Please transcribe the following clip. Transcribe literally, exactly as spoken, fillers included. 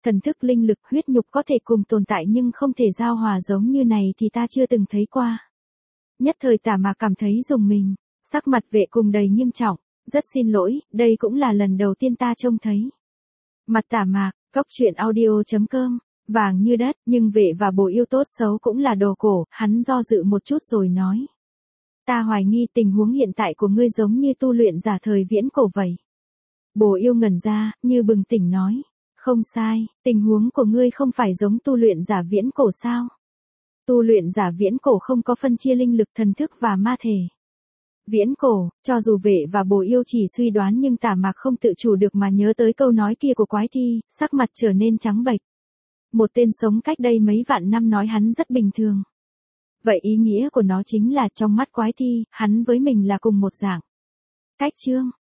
Thần thức linh lực huyết nhục có thể cùng tồn tại nhưng không thể giao hòa giống như này thì ta chưa từng thấy qua. Nhất thời Tả Mạc cảm thấy rùng mình, sắc mặt vệ cùng đầy nghiêm trọng, rất xin lỗi, đây cũng là lần đầu tiên ta trông thấy. Mặt Tả Mạc, cốc truyện audio chấm com, vàng như đất, nhưng vệ và bồ yêu tốt xấu cũng là đồ cổ, hắn do dự một chút rồi nói. Ta hoài nghi tình huống hiện tại của ngươi giống như tu luyện giả thời viễn cổ vậy. Bồ yêu ngẩn ra, như bừng tỉnh nói. Không sai, tình huống của ngươi không phải giống tu luyện giả viễn cổ sao? Tu luyện giả viễn cổ không có phân chia linh lực thần thức và ma thể. Viễn cổ, cho dù vệ và bồ yêu chỉ suy đoán nhưng Tả Mạc không tự chủ được mà nhớ tới câu nói kia của quái thi, sắc mặt trở nên trắng bệch. Một tên sống cách đây mấy vạn năm nói hắn rất bình thường. Vậy ý nghĩa của nó chính là trong mắt quái thi, hắn với mình là cùng một dạng. Cách chương